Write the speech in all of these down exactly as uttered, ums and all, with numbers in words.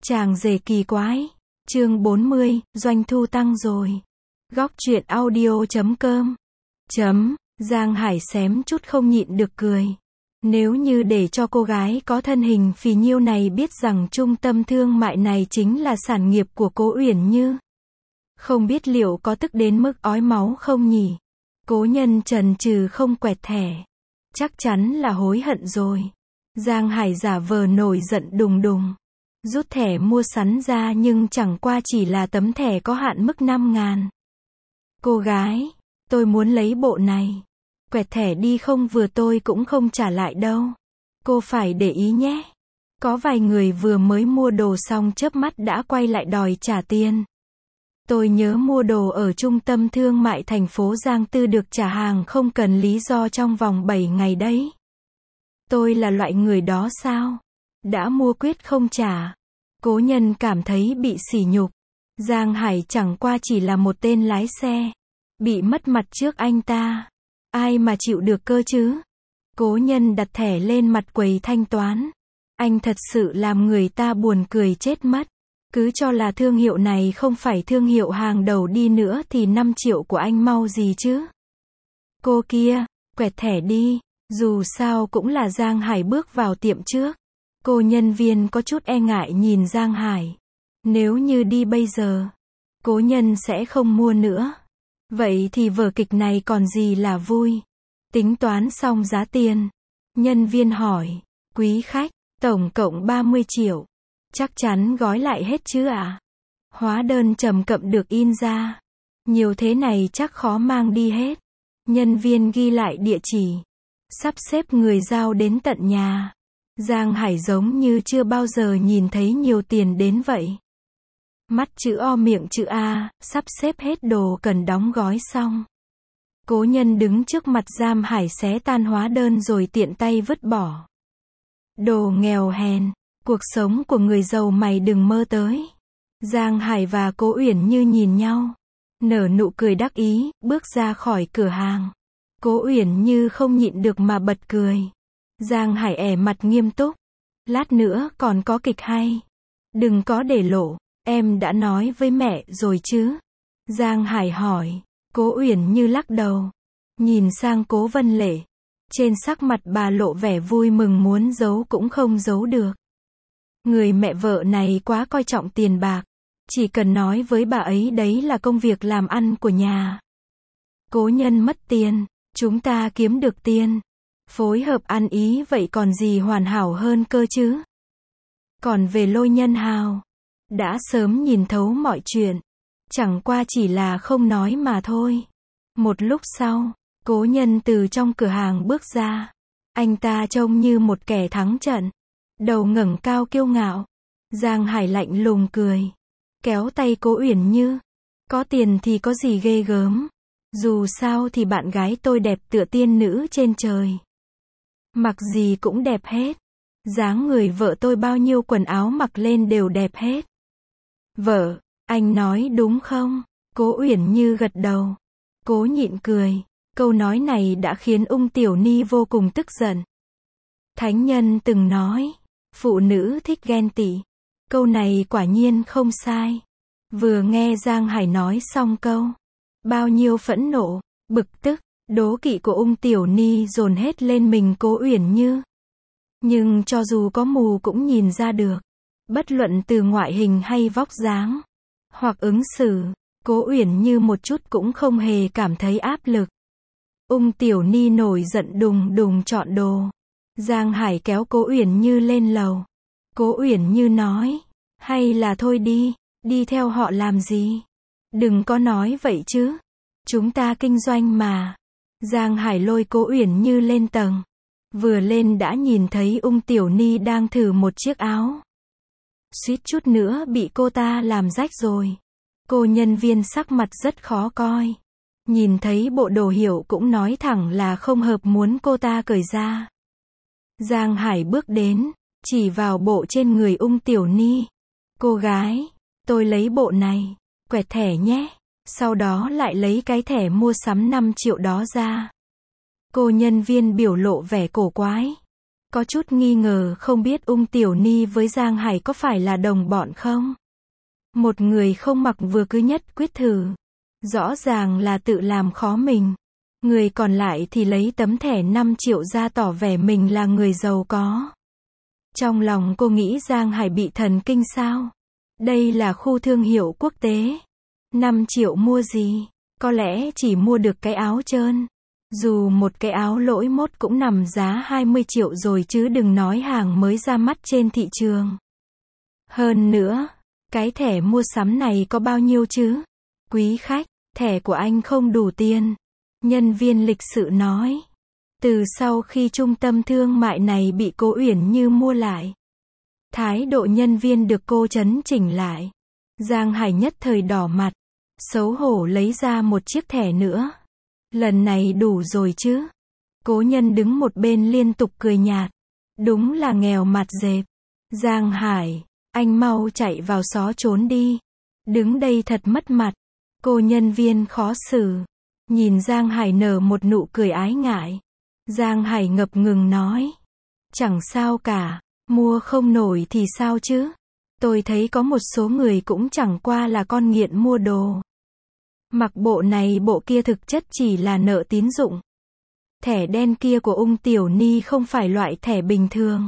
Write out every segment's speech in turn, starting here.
Chàng rể kỳ quái. Chương bốn mươi, doanh thu tăng rồi. Góc truyện audio chấm com. Chấm, Giang Hải xém chút không nhịn được cười. Nếu như để cho cô gái có thân hình phì nhiêu này biết rằng trung tâm thương mại này chính là sản nghiệp của Cố Uyển Như, không biết liệu có tức đến mức ói máu không nhỉ? Cố Nhân chần chừ không quẹt thẻ. Chắc chắn là hối hận rồi. Giang Hải giả vờ nổi giận đùng đùng. Rút thẻ mua sắm ra nhưng chẳng qua chỉ là tấm thẻ có hạn mức năm ngàn. Cô gái, tôi muốn lấy bộ này. Quẹt thẻ đi không vừa tôi cũng không trả lại đâu. Cô phải để ý nhé. Có vài người vừa mới mua đồ xong chớp mắt đã quay lại đòi trả tiền. Tôi nhớ mua đồ ở trung tâm thương mại thành phố Giang Tư được trả hàng không cần lý do trong vòng bảy ngày đấy. Tôi là loại người đó sao? Đã mua quyết không trả. Cố Nhân cảm thấy bị sỉ nhục. Giang Hải chẳng qua chỉ là một tên lái xe. Bị mất mặt trước anh ta. Ai mà chịu được cơ chứ? Cố Nhân đặt thẻ lên mặt quầy thanh toán. Anh thật sự làm người ta buồn cười chết mất. Cứ cho là thương hiệu này không phải thương hiệu hàng đầu đi nữa thì năm triệu của anh mau gì chứ? Cô kia, quẹt thẻ đi. Dù sao cũng là Giang Hải bước vào tiệm trước. Cô nhân viên có chút e ngại nhìn Giang Hải. Nếu như đi bây giờ, Cố Nhân sẽ không mua nữa. Vậy thì vở kịch này còn gì là vui. Tính toán xong giá tiền. Nhân viên hỏi, quý khách, tổng cộng ba mươi triệu. Chắc chắn gói lại hết chứ ạ? À? Hóa đơn chậm chậm được in ra. Nhiều thế này chắc khó mang đi hết. Nhân viên ghi lại địa chỉ. Sắp xếp người giao đến tận nhà. Giang Hải giống như chưa bao giờ nhìn thấy nhiều tiền đến vậy. Mắt chữ O miệng chữ A, sắp xếp hết đồ cần đóng gói xong. Cố Nhân đứng trước mặt Giang Hải xé tan hóa đơn rồi tiện tay vứt bỏ. Đồ nghèo hèn, cuộc sống của người giàu mày đừng mơ tới. Giang Hải và Cố Uyển Như nhìn nhau, nở nụ cười đắc ý, bước ra khỏi cửa hàng. Cố Uyển Như không nhịn được mà bật cười. Giang Hải ẻ mặt nghiêm túc. Lát nữa còn có kịch hay. Đừng có để lộ, em đã nói với mẹ rồi chứ? Giang Hải hỏi. Cố Uyển Như lắc đầu. Nhìn sang Cố Vân Lệ. Trên sắc mặt bà lộ vẻ vui mừng muốn giấu cũng không giấu được. Người mẹ vợ này quá coi trọng tiền bạc. Chỉ cần nói với bà ấy đấy là công việc làm ăn của nhà. Cố Nhân mất tiền, chúng ta kiếm được tiền. Phối hợp ăn ý vậy còn gì hoàn hảo hơn cơ chứ? Còn về Lôi Nhân Hào, đã sớm nhìn thấu mọi chuyện. Chẳng qua chỉ là không nói mà thôi. Một lúc sau, Cố Nhân từ trong cửa hàng bước ra. Anh ta trông như một kẻ thắng trận. Đầu ngẩng cao kiêu ngạo. Giang Hải lạnh lùng cười. Kéo tay Cố Uyển Như. Có tiền thì có gì ghê gớm. Dù sao thì bạn gái tôi đẹp tựa tiên nữ trên trời. Mặc gì cũng đẹp hết. Dáng người vợ tôi bao nhiêu quần áo mặc lên đều đẹp hết. Vợ, anh nói đúng không? Cố Uyển Như gật đầu. Cố nhịn cười. Câu nói này đã khiến Ung Tiểu Ni vô cùng tức giận. Thánh nhân từng nói, phụ nữ thích ghen tị. Câu này quả nhiên không sai. Vừa nghe Giang Hải nói xong câu, bao nhiêu phẫn nộ, bực tức, đố kỵ của Ung Tiểu Ni dồn hết lên mình Cố Uyển Như. Nhưng cho dù có mù cũng nhìn ra được. Bất luận từ ngoại hình hay vóc dáng, hoặc ứng xử, Cố Uyển Như một chút cũng không hề cảm thấy áp lực. Ung Tiểu Ni nổi giận đùng đùng chọn đồ. Giang Hải kéo Cố Uyển Như lên lầu. Cố Uyển Như nói, hay là thôi đi, đi theo họ làm gì? Đừng có nói vậy chứ. Chúng ta kinh doanh mà. Giang Hải lôi Cố Uyển Như lên tầng. Vừa lên đã nhìn thấy Ung Tiểu Ni đang thử một chiếc áo. Suýt chút nữa bị cô ta làm rách rồi. Cô nhân viên sắc mặt rất khó coi. Nhìn thấy bộ đồ hiệu cũng nói thẳng là không hợp muốn cô ta cởi ra. Giang Hải bước đến, chỉ vào bộ trên người Ung Tiểu Ni. Cô gái, tôi lấy bộ này, quẹt thẻ nhé. Sau đó lại lấy cái thẻ mua sắm năm triệu đó ra. Cô nhân viên biểu lộ vẻ cổ quái. Có chút nghi ngờ không biết Ung Tiểu Ni với Giang Hải có phải là đồng bọn không? Một người không mặc vừa cứ nhất quyết thử. Rõ ràng là tự làm khó mình. Người còn lại thì lấy tấm thẻ năm triệu ra tỏ vẻ mình là người giàu có. Trong lòng cô nghĩ Giang Hải bị thần kinh sao? Đây là khu thương hiệu quốc tế. năm triệu mua gì? Có lẽ chỉ mua được cái áo trơn. Dù một cái áo lỗi mốt cũng nằm giá hai mươi triệu rồi chứ đừng nói hàng mới ra mắt trên thị trường. Hơn nữa, cái thẻ mua sắm này có bao nhiêu chứ? Quý khách, thẻ của anh không đủ tiền. Nhân viên lịch sự nói. Từ sau khi trung tâm thương mại này bị cô Uyển Như mua lại, thái độ nhân viên được cô chấn chỉnh lại. Giang Hải nhất thời đỏ mặt, xấu hổ lấy ra một chiếc thẻ nữa. Lần này đủ rồi chứ? Cố Nhân đứng một bên liên tục cười nhạt. Đúng là nghèo mặt dẹp. Giang Hải, anh mau chạy vào xó trốn đi. Đứng đây thật mất mặt. Cô nhân viên khó xử. Nhìn Giang Hải nở một nụ cười ái ngại. Giang Hải ngập ngừng nói. Chẳng sao cả, mua không nổi thì sao chứ? Tôi thấy có một số người cũng chẳng qua là con nghiện mua đồ. Mặc bộ này bộ kia thực chất chỉ là nợ tín dụng. Thẻ đen kia của Ung Tiểu Ni không phải loại thẻ bình thường.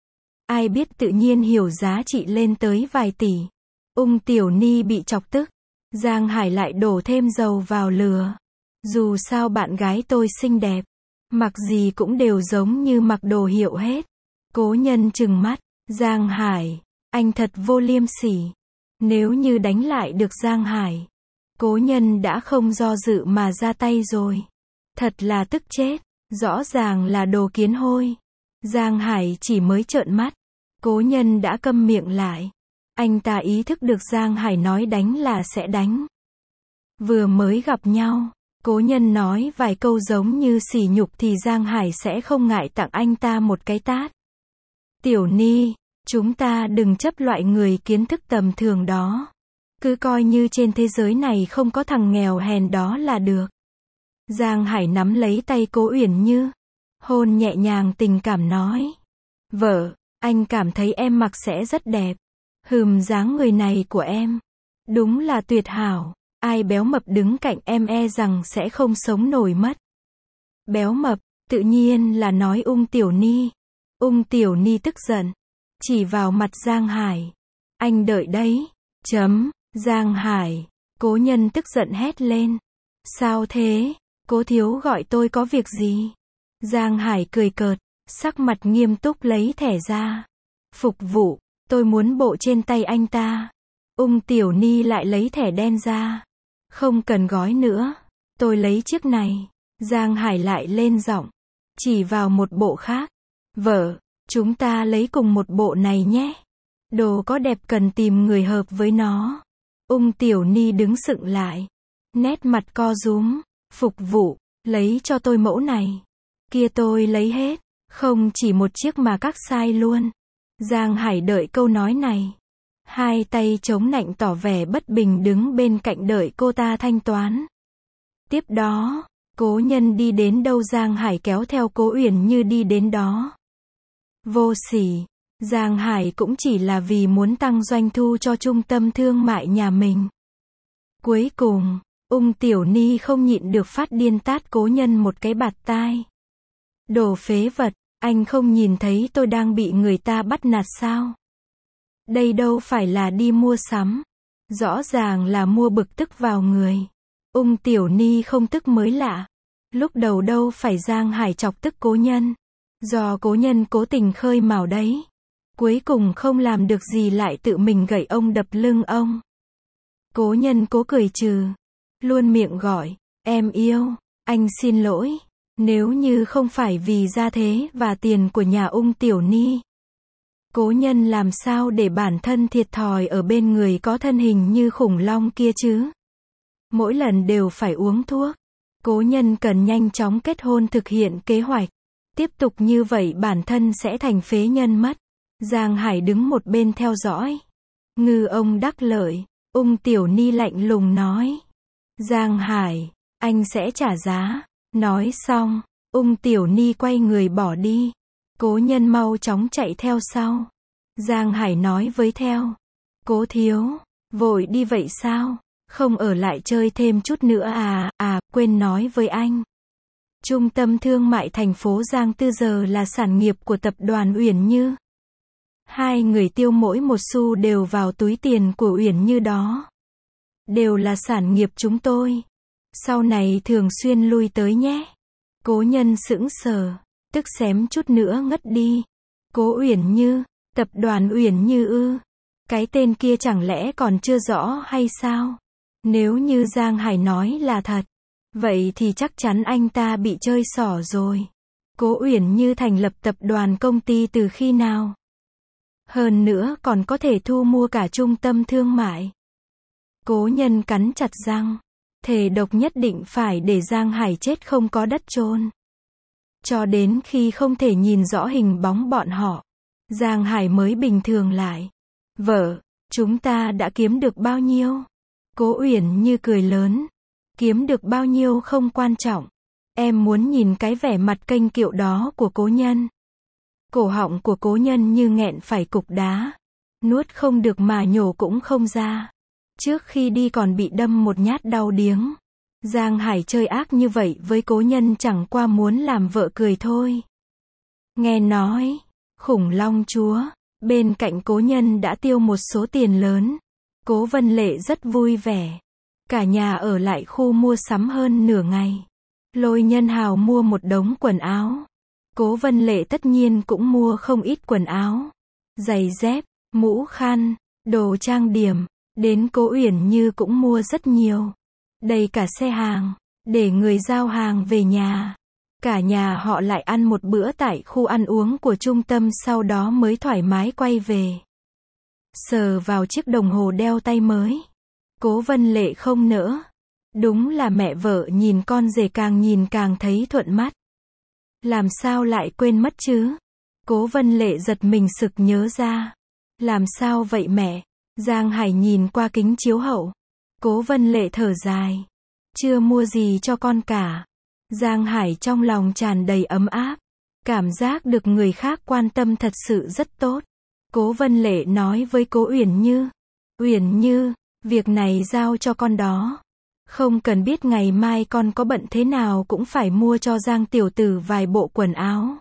Ai biết tự nhiên hiểu giá trị lên tới vài tỷ. Ung Tiểu Ni bị chọc tức. Giang Hải lại đổ thêm dầu vào lửa. Dù sao bạn gái tôi xinh đẹp. Mặc gì cũng đều giống như mặc đồ hiệu hết. Cố Nhân trừng mắt. Giang Hải, anh thật vô liêm sỉ. Nếu như đánh lại được Giang Hải, Cố Nhân đã không do dự mà ra tay rồi. Thật là tức chết. Rõ ràng là đồ kiến hôi. Giang Hải chỉ mới trợn mắt. Cố Nhân đã câm miệng lại. Anh ta ý thức được Giang Hải nói đánh là sẽ đánh. Vừa mới gặp nhau, Cố Nhân nói vài câu giống như sỉ nhục thì Giang Hải sẽ không ngại tặng anh ta một cái tát. Tiểu Ni, chúng ta đừng chấp loại người kiến thức tầm thường đó. Cứ coi như trên thế giới này không có thằng nghèo hèn đó là được. Giang Hải nắm lấy tay Cố Uyển Như, hôn nhẹ nhàng tình cảm nói. Vợ, anh cảm thấy em mặc sẽ rất đẹp. Hừm, dáng người này của em đúng là tuyệt hảo. Ai béo mập đứng cạnh em e rằng sẽ không sống nổi mất. Béo mập, tự nhiên là nói Ung Tiểu Ni. Ung Tiểu Ni tức giận, chỉ vào mặt Giang Hải. Anh đợi đấy. Chấm. Giang Hải. Cố Nhân tức giận hét lên. Sao thế? Cố thiếu gọi tôi có việc gì? Giang Hải cười cợt, sắc mặt nghiêm túc lấy thẻ ra. Phục vụ, tôi muốn bộ trên tay anh ta. Ung Tiểu Ni lại lấy thẻ đen ra. Không cần gói nữa, tôi lấy chiếc này. Giang Hải lại lên giọng, chỉ vào một bộ khác. Vợ, chúng ta lấy cùng một bộ này nhé. Đồ có đẹp cần tìm người hợp với nó. Ung Tiểu Ni đứng sững lại, nét mặt co rúm. Phục vụ, lấy cho tôi mẫu này. Kia tôi lấy hết, không chỉ một chiếc mà các size luôn. Giang Hải đợi câu nói này, hai tay chống nạnh tỏ vẻ bất bình đứng bên cạnh đợi cô ta thanh toán. Tiếp đó, Cố Nhân đi đến đâu Giang Hải kéo theo Cố Uyển Như đi đến đó. Vô sỉ, Giang Hải cũng chỉ là vì muốn tăng doanh thu cho trung tâm thương mại nhà mình. Cuối cùng, Ung Tiểu Ni không nhịn được phát điên tát Cố Nhân một cái bạt tai. Đồ phế vật, anh không nhìn thấy tôi đang bị người ta bắt nạt sao? Đây đâu phải là đi mua sắm. Rõ ràng là mua bực tức vào người. Ung Tiểu Ni không tức mới lạ. Lúc đầu đâu phải Giang Hải chọc tức Cố Nhân. Do Cố Nhân cố tình khơi mào đấy. Cuối cùng không làm được gì lại tự mình gậy ông đập lưng ông. Cố Nhân cố cười trừ. Luôn miệng gọi, em yêu, anh xin lỗi. Nếu như không phải vì gia thế và tiền của nhà Ung Tiểu Ni, Cố Nhân làm sao để bản thân thiệt thòi ở bên người có thân hình như khủng long kia chứ? Mỗi lần đều phải uống thuốc. Cố Nhân cần nhanh chóng kết hôn thực hiện kế hoạch. Tiếp tục như vậy bản thân sẽ thành phế nhân mất. Giang Hải đứng một bên theo dõi. Ngư ông đắc lợi. Ung Tiểu Ni lạnh lùng nói. Giang Hải, anh sẽ trả giá. Nói xong, Ung Tiểu Ni quay người bỏ đi. Cố Nhân mau chóng chạy theo sau. Giang Hải nói với theo. Cố thiếu, vội đi vậy sao? Không ở lại chơi thêm chút nữa à? À, quên nói với anh. Trung tâm thương mại thành phố Giang Tư giờ là sản nghiệp của tập đoàn Uyển Như. Hai người tiêu mỗi một xu đều vào túi tiền của Uyển Như đó. Đều là sản nghiệp chúng tôi. Sau này thường xuyên lui tới nhé. Cố Nhân sững sờ, tức xém chút nữa ngất đi. Cố Uyển Như, tập đoàn Uyển Như ư? Cái tên kia chẳng lẽ còn chưa rõ hay sao? Nếu như Giang Hải nói là thật, vậy thì chắc chắn anh ta bị chơi xỏ rồi. Cố Uyển Như thành lập tập đoàn công ty từ khi nào? Hơn nữa còn có thể thu mua cả trung tâm thương mại. Cố Nhân cắn chặt răng, thề độc nhất định phải để Giang Hải chết không có đất chôn. Cho đến khi không thể nhìn rõ hình bóng bọn họ, Giang Hải mới bình thường lại. Vợ, chúng ta đã kiếm được bao nhiêu? Cố Uyển Như cười lớn. Kiếm được bao nhiêu không quan trọng. Em muốn nhìn cái vẻ mặt kênh kiệu đó của Cố Nhân. Cổ họng của Cố Nhân như nghẹn phải cục đá. Nuốt không được mà nhổ cũng không ra. Trước khi đi còn bị đâm một nhát đau điếng. Giang Hải chơi ác như vậy với Cố Nhân chẳng qua muốn làm vợ cười thôi. Nghe nói, khủng long chúa, bên cạnh Cố Nhân đã tiêu một số tiền lớn. Cố Vân Lệ rất vui vẻ. Cả nhà ở lại khu mua sắm hơn nửa ngày. Lôi Nhân Hào mua một đống quần áo. Cố Vân Lệ tất nhiên cũng mua không ít quần áo. Giày dép, mũ khăn, đồ trang điểm. Đến Cố Uyển Như cũng mua rất nhiều. Đầy cả xe hàng, để người giao hàng về nhà. Cả nhà họ lại ăn một bữa tại khu ăn uống của trung tâm, sau đó mới thoải mái quay về. Sờ vào chiếc đồng hồ đeo tay mới. Cố Vân Lệ không nỡ. Đúng là mẹ vợ nhìn con rể càng nhìn càng thấy thuận mắt. Làm sao lại quên mất chứ? Cố Vân Lệ giật mình sực nhớ ra. Làm sao vậy mẹ? Giang Hải nhìn qua kính chiếu hậu. Cố Vân Lệ thở dài. Chưa mua gì cho con cả. Giang Hải trong lòng tràn đầy ấm áp. Cảm giác được người khác quan tâm thật sự rất tốt. Cố Vân Lệ nói với Cố Uyển Như. Uyển Như, việc này giao cho con đó. Không cần biết ngày mai con có bận thế nào cũng phải mua cho Giang tiểu tử vài bộ quần áo.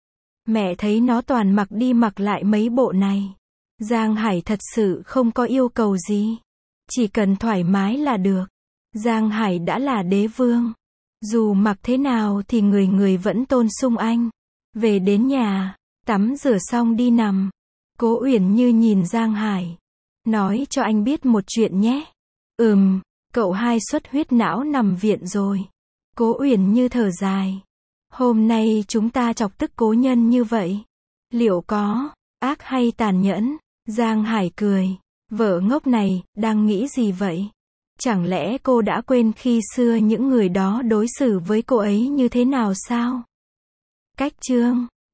Mẹ thấy nó toàn mặc đi mặc lại mấy bộ này. Giang Hải thật sự không có yêu cầu gì. Chỉ cần thoải mái là được. Giang Hải đã là đế vương. Dù mặc thế nào thì người người vẫn tôn sùng anh. Về đến nhà, tắm rửa xong đi nằm. Cố Uyển Như nhìn Giang Hải. Nói cho anh biết một chuyện nhé. Ừm, cậu hai xuất huyết não nằm viện rồi. Cố Uyển Như thở dài. Hôm nay chúng ta chọc tức Cố Nhân như vậy. Liệu có ác hay tàn nhẫn? Giang Hải cười. Vợ ngốc này, đang nghĩ gì vậy? Chẳng lẽ cô đã quên khi xưa những người đó đối xử với cô ấy như thế nào sao? Cách chương